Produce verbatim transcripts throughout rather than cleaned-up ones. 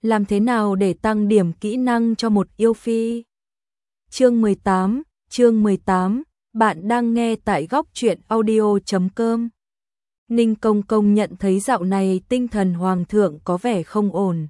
Làm thế nào để tăng điểm kỹ năng cho một yêu phi? Chương mười tám, chương mười tám, bạn đang nghe tại góc truyện audio chấm com. Ninh Công Công nhận thấy dạo này tinh thần hoàng thượng có vẻ không ổn.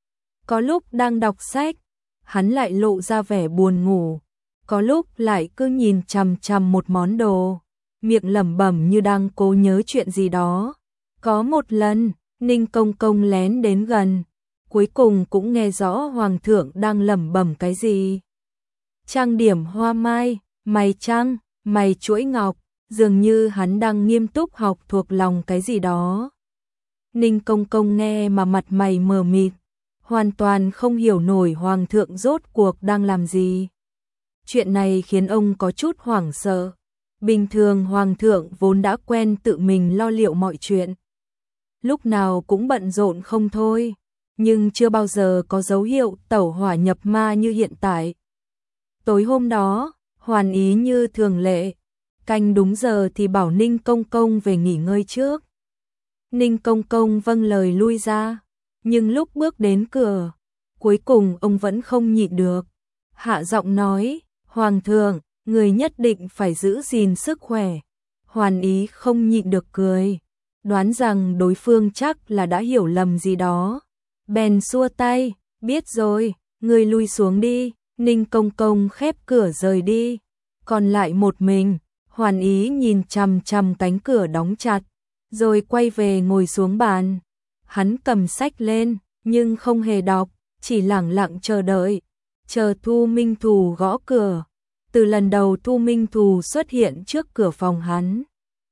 Có lúc đang đọc sách, hắn lại lộ ra vẻ buồn ngủ, có lúc lại cứ nhìn chằm chằm một món đồ, miệng lẩm bẩm như đang cố nhớ chuyện gì đó. Có một lần, Ninh Công Công lén đến gần, cuối cùng cũng nghe rõ hoàng thượng đang lẩm bẩm cái gì. Trang điểm hoa mai, mày trăng, mày chuỗi ngọc, dường như hắn đang nghiêm túc học thuộc lòng cái gì đó. Ninh Công Công nghe mà mặt mày mờ mịt, hoàn toàn không hiểu nổi hoàng thượng rốt cuộc đang làm gì. Chuyện này khiến ông có chút hoảng sợ. Bình thường hoàng thượng vốn đã quen tự mình lo liệu mọi chuyện, lúc nào cũng bận rộn không thôi, nhưng chưa bao giờ có dấu hiệu tẩu hỏa nhập ma như hiện tại. Tối hôm đó, Hoàn Ý như thường lệ, canh đúng giờ thì bảo Ninh Công Công về nghỉ ngơi trước. Ninh Công Công vâng lời lui ra, nhưng lúc bước đến cửa, cuối cùng ông vẫn không nhịn được, hạ giọng nói: "Hoàng thượng, người nhất định phải giữ gìn sức khỏe." Hoàn Ý không nhịn được cười, đoán rằng đối phương chắc là đã hiểu lầm gì đó, bèn xua tay: "Biết rồi, người lui xuống đi." Ninh Công Công khép cửa rời đi, còn lại một mình, Hoàn Ý nhìn chằm chằm cánh cửa đóng chặt, rồi quay về ngồi xuống bàn. Hắn cầm sách lên, nhưng không hề đọc, chỉ lẳng lặng chờ đợi, chờ Thu Minh Thù gõ cửa. Từ lần đầu Thu Minh Thù xuất hiện trước cửa phòng hắn,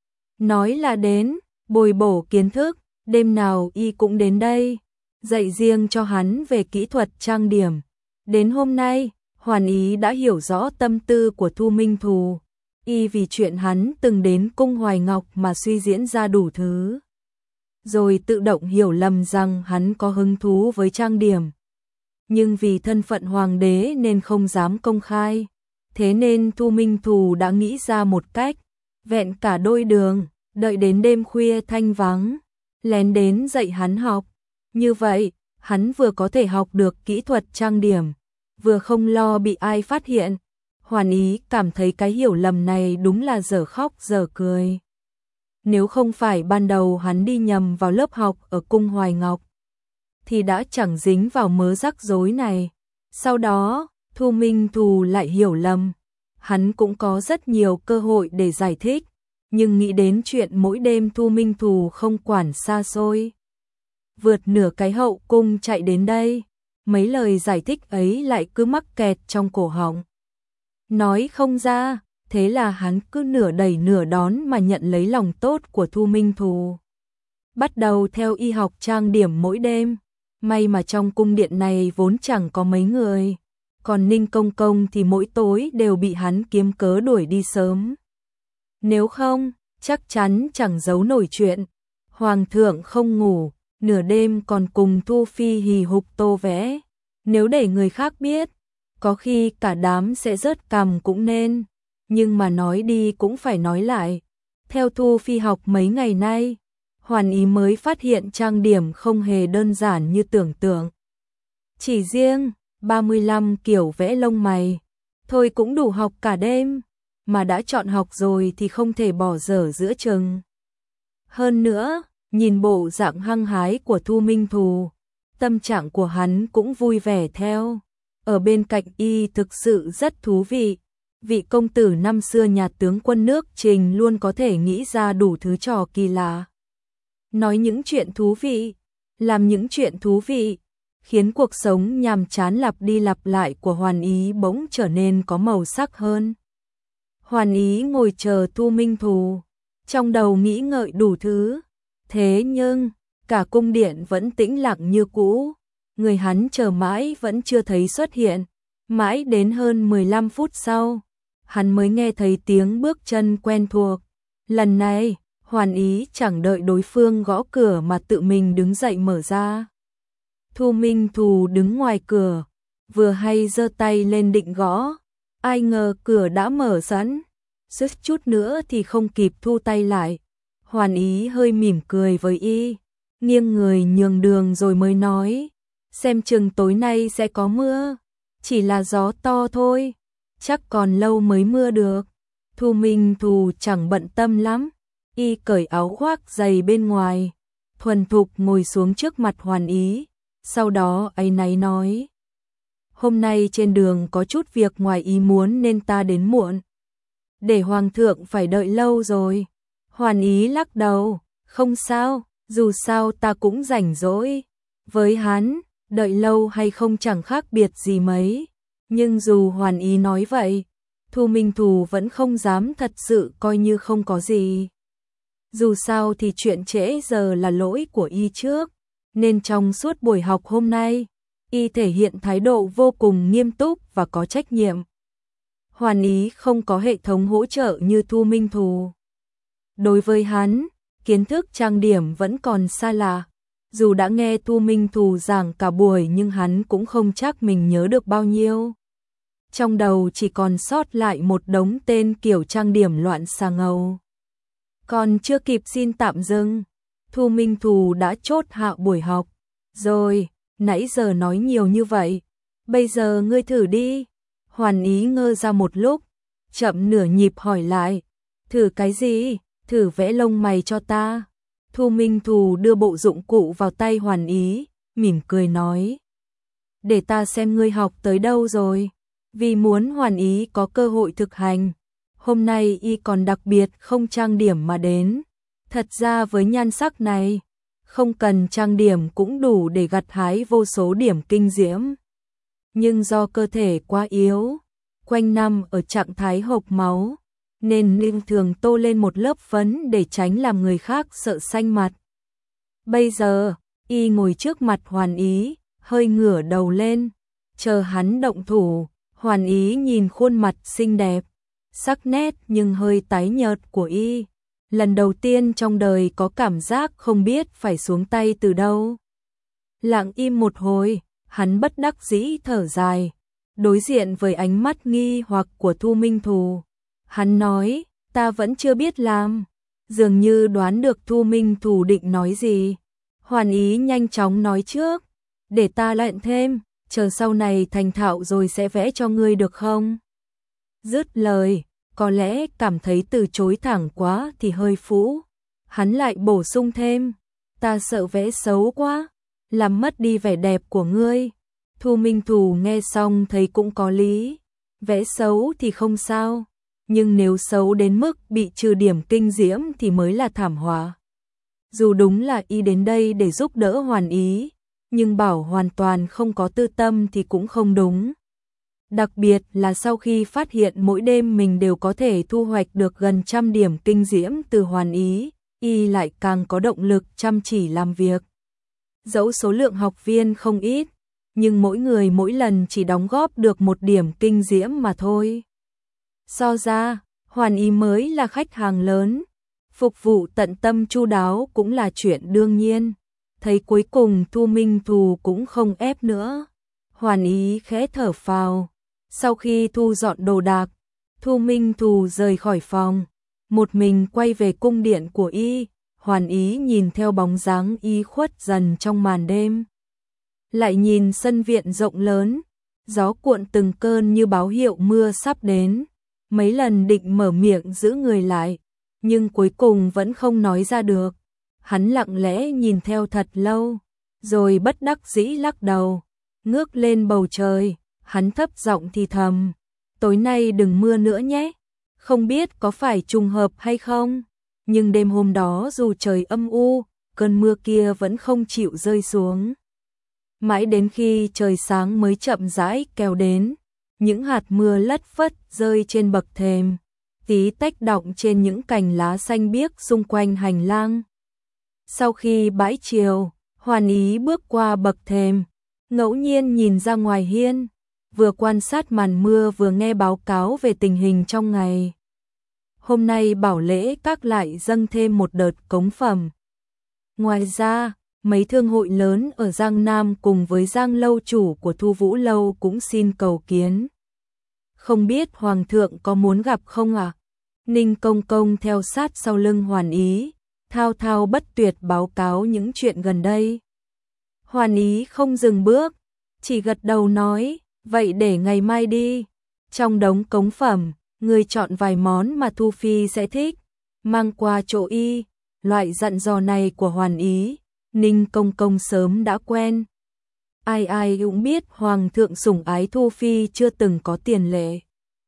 nói là đến bồi bổ kiến thức, đêm nào y cũng đến đây, dạy riêng cho hắn về kỹ thuật trang điểm. Đến hôm nay, Hoàn Ý đã hiểu rõ tâm tư của Thu Minh Thù, y vì chuyện hắn từng đến cung Hoài Ngọc mà suy diễn ra đủ thứ, rồi tự động hiểu lầm rằng hắn có hứng thú với trang điểm. Nhưng vì thân phận hoàng đế nên không dám công khai, thế nên Thu Minh Thù đã nghĩ ra một cách, vẹn cả đôi đường, đợi đến đêm khuya thanh vắng, lén đến dạy hắn học. Như vậy, hắn vừa có thể học được kỹ thuật trang điểm, vừa không lo bị ai phát hiện. Hoàn Ý cảm thấy cái hiểu lầm này đúng là dở khóc dở cười. Nếu không phải ban đầu hắn đi nhầm vào lớp học ở cung Hoài Ngọc, thì đã chẳng dính vào mớ rắc rối này. Sau đó, Thu Minh Thù lại hiểu lầm. Hắn cũng có rất nhiều cơ hội để giải thích, nhưng nghĩ đến chuyện mỗi đêm Thu Minh Thù không quản xa xôi, vượt nửa cái hậu cung chạy đến đây, mấy lời giải thích ấy lại cứ mắc kẹt trong cổ họng, nói không ra. Thế là hắn cứ nửa đẩy nửa đón mà nhận lấy lòng tốt của Thu Minh Thù, bắt đầu theo y học trang điểm mỗi đêm. May mà trong cung điện này vốn chẳng có mấy người, còn Ninh Công Công thì mỗi tối đều bị hắn kiếm cớ đuổi đi sớm. Nếu không, chắc chắn chẳng giấu nổi chuyện hoàng thượng không ngủ, nửa đêm còn cùng Thu Phi hì hục tô vẽ. Nếu để người khác biết, có khi cả đám sẽ rớt cằm cũng nên. Nhưng mà nói đi cũng phải nói lại, theo Thu Phi học mấy ngày nay, Hoàn Ý mới phát hiện trang điểm không hề đơn giản như tưởng tượng. Chỉ riêng ba mươi lăm kiểu vẽ lông mày thôi cũng đủ học cả đêm, mà đã chọn học rồi thì không thể bỏ dở giữa chừng. Hơn nữa, nhìn bộ dạng hăng hái của Thu Minh Thù, tâm trạng của hắn cũng vui vẻ theo. Ở bên cạnh y thực sự rất thú vị. Vị công tử năm xưa nhà tướng quân nước Trình luôn có thể nghĩ ra đủ thứ trò kỳ lạ, nói những chuyện thú vị, làm những chuyện thú vị, khiến cuộc sống nhàm chán lặp đi lặp lại của Hoàn Ý bỗng trở nên có màu sắc hơn. Hoàn Ý ngồi chờ Thu Minh Thù, trong đầu nghĩ ngợi đủ thứ. Thế nhưng, cả cung điện vẫn tĩnh lặng như cũ, người hắn chờ mãi vẫn chưa thấy xuất hiện. Mãi đến hơn mười lăm phút sau, hắn mới nghe thấy tiếng bước chân quen thuộc. Lần này, Hoàn Ý chẳng đợi đối phương gõ cửa mà tự mình đứng dậy mở ra. Thu Minh Thù đứng ngoài cửa, vừa hay giơ tay lên định gõ, ai ngờ cửa đã mở sẵn, suýt chút nữa thì không kịp thu tay lại. Hoàn Ý hơi mỉm cười với y, nghiêng người nhường đường rồi mới nói: xem chừng tối nay sẽ có mưa, chỉ là gió to thôi, chắc còn lâu mới mưa được. Thu Minh Thù chẳng bận tâm lắm, y cởi áo khoác dày bên ngoài, thuần thục ngồi xuống trước mặt Hoàn Ý, sau đó áy náy nói: hôm nay trên đường có chút việc ngoài ý muốn nên ta đến muộn. Để Hoàng thượng phải đợi lâu rồi. Hoàn Ý lắc đầu: không sao, dù sao ta cũng rảnh rỗi. Với hắn, đợi lâu hay không chẳng khác biệt gì mấy. Nhưng dù Hoàn Ý nói vậy, Thu Minh Thù vẫn không dám thật sự coi như không có gì. Dù sao thì chuyện trễ giờ là lỗi của y trước, nên trong suốt buổi học hôm nay, y thể hiện thái độ vô cùng nghiêm túc và có trách nhiệm. Hoàn Ý không có hệ thống hỗ trợ như Thu Minh Thù. Đối với hắn, kiến thức trang điểm vẫn còn xa lạ. Dù đã nghe Thu Minh Thù giảng cả buổi nhưng hắn cũng không chắc mình nhớ được bao nhiêu. Trong đầu chỉ còn sót lại một đống tên kiểu trang điểm loạn xà ngầu. Còn chưa kịp xin tạm dừng, Thu Minh Thù đã chốt hạ buổi học. Rồi, nãy giờ nói nhiều như vậy, bây giờ ngươi thử đi. Hoàn Ý ngơ ra một lúc, chậm nửa nhịp hỏi lại: thử cái gì? Thử vẽ lông mày cho ta. Thu Minh Thù đưa bộ dụng cụ vào tay Hoàn Ý, mỉm cười nói: để ta xem ngươi học tới đâu rồi. Vì muốn Hoàn Ý có cơ hội thực hành, hôm nay y còn đặc biệt không trang điểm mà đến. Thật ra với nhan sắc này, không cần trang điểm cũng đủ để gặt hái vô số điểm kinh diễm. Nhưng do cơ thể quá yếu, quanh năm ở trạng thái hộc máu, nên Ninh thường tô lên một lớp phấn để tránh làm người khác sợ xanh mặt. Bây giờ, y ngồi trước mặt Hoàn Ý, hơi ngửa đầu lên, chờ hắn động thủ. Hoàn Ý nhìn khuôn mặt xinh đẹp, sắc nét nhưng hơi tái nhợt của y. Lần đầu tiên trong đời có cảm giác không biết phải xuống tay từ đâu. Lặng im một hồi, hắn bất đắc dĩ thở dài, đối diện với ánh mắt nghi hoặc của Thu Minh Thù. Hắn nói: ta vẫn chưa biết làm. Dường như đoán được Thu Minh Thù định nói gì. Hoàn Ý nhanh chóng nói trước: để ta luyện thêm, chờ sau này thành thạo rồi sẽ vẽ cho ngươi được không? Dứt lời, có lẽ cảm thấy từ chối thẳng quá thì hơi phũ. Hắn lại bổ sung thêm: ta sợ vẽ xấu quá, làm mất đi vẻ đẹp của ngươi. Thu Minh Thù nghe xong thấy cũng có lý. Vẽ xấu thì không sao, nhưng nếu xấu đến mức bị trừ điểm kinh diễm thì mới là thảm họa. Dù đúng là y đến đây để giúp đỡ Hoàn Ý, nhưng bảo hoàn toàn không có tư tâm thì cũng không đúng. Đặc biệt là sau khi phát hiện mỗi đêm mình đều có thể thu hoạch được gần trăm điểm kinh diễm từ Hoàn Ý, y lại càng có động lực chăm chỉ làm việc. Dẫu số lượng học viên không ít, nhưng mỗi người mỗi lần chỉ đóng góp được một điểm kinh diễm mà thôi. So ra, Hoàn Ý mới là khách hàng lớn, phục vụ tận tâm chu đáo cũng là chuyện đương nhiên. Thấy cuối cùng Thu Minh Thù cũng không ép nữa, Hoàn Ý khẽ thở phào. Sau khi thu dọn đồ đạc, Thu Minh Thù rời khỏi phòng, một mình quay về cung điện của y. Hoàn Ý nhìn theo bóng dáng y khuất dần trong màn đêm, lại nhìn sân viện rộng lớn, gió cuộn từng cơn như báo hiệu mưa sắp đến. Mấy lần định mở miệng giữ người lại, nhưng cuối cùng vẫn không nói ra được. Hắn lặng lẽ nhìn theo thật lâu, rồi bất đắc dĩ lắc đầu, ngước lên bầu trời, hắn thấp giọng thì thầm: tối nay đừng mưa nữa nhé. Không biết có phải trùng hợp hay không, nhưng đêm hôm đó dù trời âm u, cơn mưa kia vẫn không chịu rơi xuống. Mãi đến khi trời sáng mới chậm rãi kéo đến, những hạt mưa lất phất rơi trên bậc thềm, tí tách đọng trên những cành lá xanh biếc xung quanh hành lang. Sau khi bãi chiều, Hoàn Ý bước qua bậc thềm, ngẫu nhiên nhìn ra ngoài hiên, vừa quan sát màn mưa vừa nghe báo cáo về tình hình trong ngày. Hôm nay bảo lễ các lại dâng thêm một đợt cống phẩm. Ngoài ra, mấy thương hội lớn ở Giang Nam cùng với Giang lâu chủ của Thu Vũ lâu cũng xin cầu kiến. Không biết Hoàng thượng có muốn gặp không ạ? À? Ninh Công Công theo sát sau lưng Hoàn Ý, thao thao bất tuyệt báo cáo những chuyện gần đây. Hoàn Ý không dừng bước, chỉ gật đầu nói, vậy để ngày mai đi. Trong đống cống phẩm, người chọn vài món mà Thu Phi sẽ thích, mang qua chỗ y. Loại dặn dò này của Hoàn Ý, Ninh Công Công sớm đã quen. Ai ai cũng biết Hoàng thượng sủng ái Thu Phi chưa từng có tiền lệ.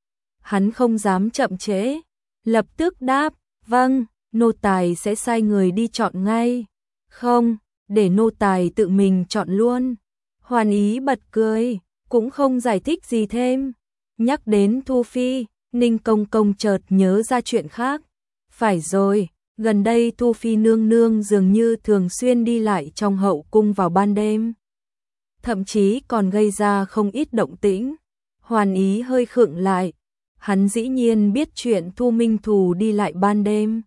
Hắn không dám chậm trễ, lập tức đáp, vâng, nô tài sẽ sai người đi chọn ngay. Không, để nô tài tự mình chọn luôn. Hoàn Ý bật cười, cũng không giải thích gì thêm. Nhắc đến Thu Phi, Ninh Công Công chợt nhớ ra chuyện khác. Phải rồi, gần đây Thu Phi nương nương dường như thường xuyên đi lại trong hậu cung vào ban đêm. Thậm chí còn gây ra không ít động tĩnh. Hoàn Ý hơi khựng lại. Hắn dĩ nhiên biết chuyện Thu Minh Thù đi lại ban đêm.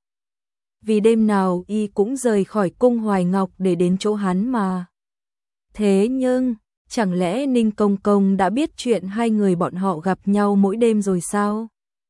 Vì đêm nào y cũng rời khỏi cung Hoài Ngọc để đến chỗ hắn mà. Thế nhưng, chẳng lẽ Ninh Công Công đã biết chuyện hai người bọn họ gặp nhau mỗi đêm rồi sao?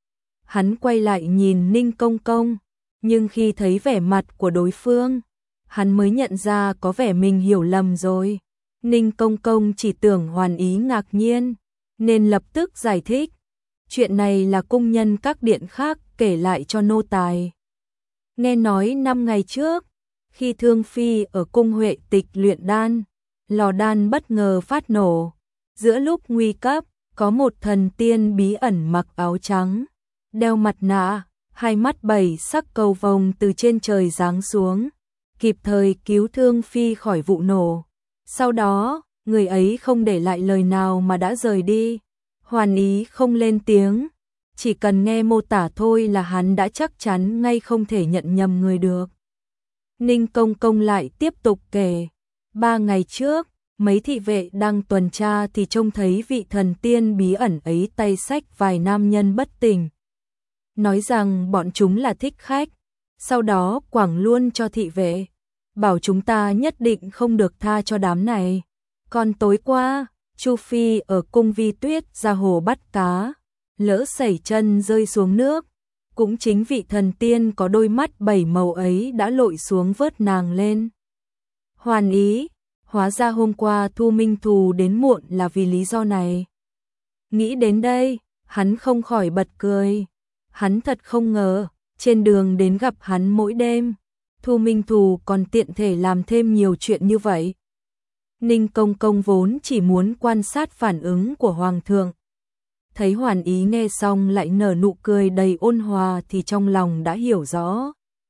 Hắn quay lại nhìn Ninh Công Công, nhưng khi thấy vẻ mặt của đối phương, hắn mới nhận ra có vẻ mình hiểu lầm rồi. Ninh Công Công chỉ tưởng Hoàn Ý ngạc nhiên, nên lập tức giải thích. Chuyện này là cung nhân các điện khác kể lại cho nô tài. Nghe nói năm ngày trước, khi Thương Phi ở cung Huệ Tịch luyện đan, lò đan bất ngờ phát nổ. Giữa lúc nguy cấp, có một thần tiên bí ẩn mặc áo trắng, đeo mặt nạ, hai mắt bảy sắc cầu vồng từ trên trời giáng xuống, kịp thời cứu Thương Phi khỏi vụ nổ. Sau đó, người ấy không để lại lời nào mà đã rời đi. Hoàn Ý không lên tiếng, chỉ cần nghe mô tả thôi là hắn đã chắc chắn ngay không thể nhận nhầm người được. Ninh Công Công lại tiếp tục kể, ba ngày trước, mấy thị vệ đang tuần tra thì trông thấy vị thần tiên bí ẩn ấy tay xách vài nam nhân bất tỉnh. Nói rằng bọn chúng là thích khách, sau đó quẳng luôn cho thị vệ, bảo chúng ta nhất định không được tha cho đám này. Còn tối qua, Chu Phi ở cung Vi Tuyết ra hồ bắt cá, lỡ sẩy chân rơi xuống nước, cũng chính vị thần tiên có đôi mắt bảy màu ấy đã lội xuống vớt nàng lên. Hoàn Ý, hóa ra hôm qua Thu Minh Thù đến muộn là vì lý do này. Nghĩ đến đây, hắn không khỏi bật cười. Hắn thật không ngờ, trên đường đến gặp hắn mỗi đêm, Thu Minh Thù còn tiện thể làm thêm nhiều chuyện như vậy. Ninh Công Công vốn chỉ muốn quan sát phản ứng của Hoàng thượng. Thấy Hoàn Ý nghe xong lại nở nụ cười đầy ôn hòa thì trong lòng đã hiểu rõ.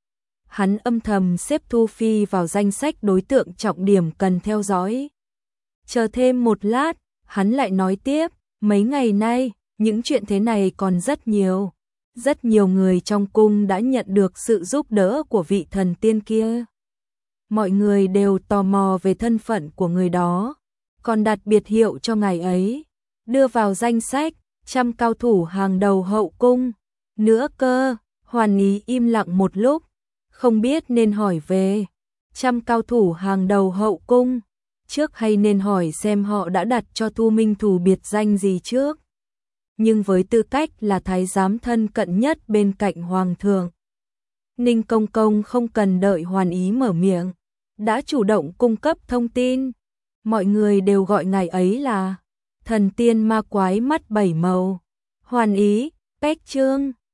Hắn âm thầm xếp Thu Phi vào danh sách đối tượng trọng điểm cần theo dõi. Chờ thêm một lát, hắn lại nói tiếp, mấy ngày nay, những chuyện thế này còn rất nhiều. Rất nhiều người trong cung đã nhận được sự giúp đỡ của vị thần tiên kia. Mọi người đều tò mò về thân phận của người đó, còn đặt biệt hiệu cho ngài ấy, đưa vào danh sách trăm cao thủ hàng đầu hậu cung. Nữa cơ, Hoàn Ý im lặng một lúc, không biết nên hỏi về trăm cao thủ hàng đầu hậu cung, trước hay nên hỏi xem họ đã đặt cho Thu Minh Thù biệt danh gì trước. Nhưng với tư cách là thái giám thân cận nhất bên cạnh Hoàng thượng, Ninh Công Công không cần đợi Hoàn Ý mở miệng, đã chủ động cung cấp thông tin. Mọi người đều gọi ngài ấy là thần tiên ma quái mắt bảy màu. Hoàn Ý, Bách Trương.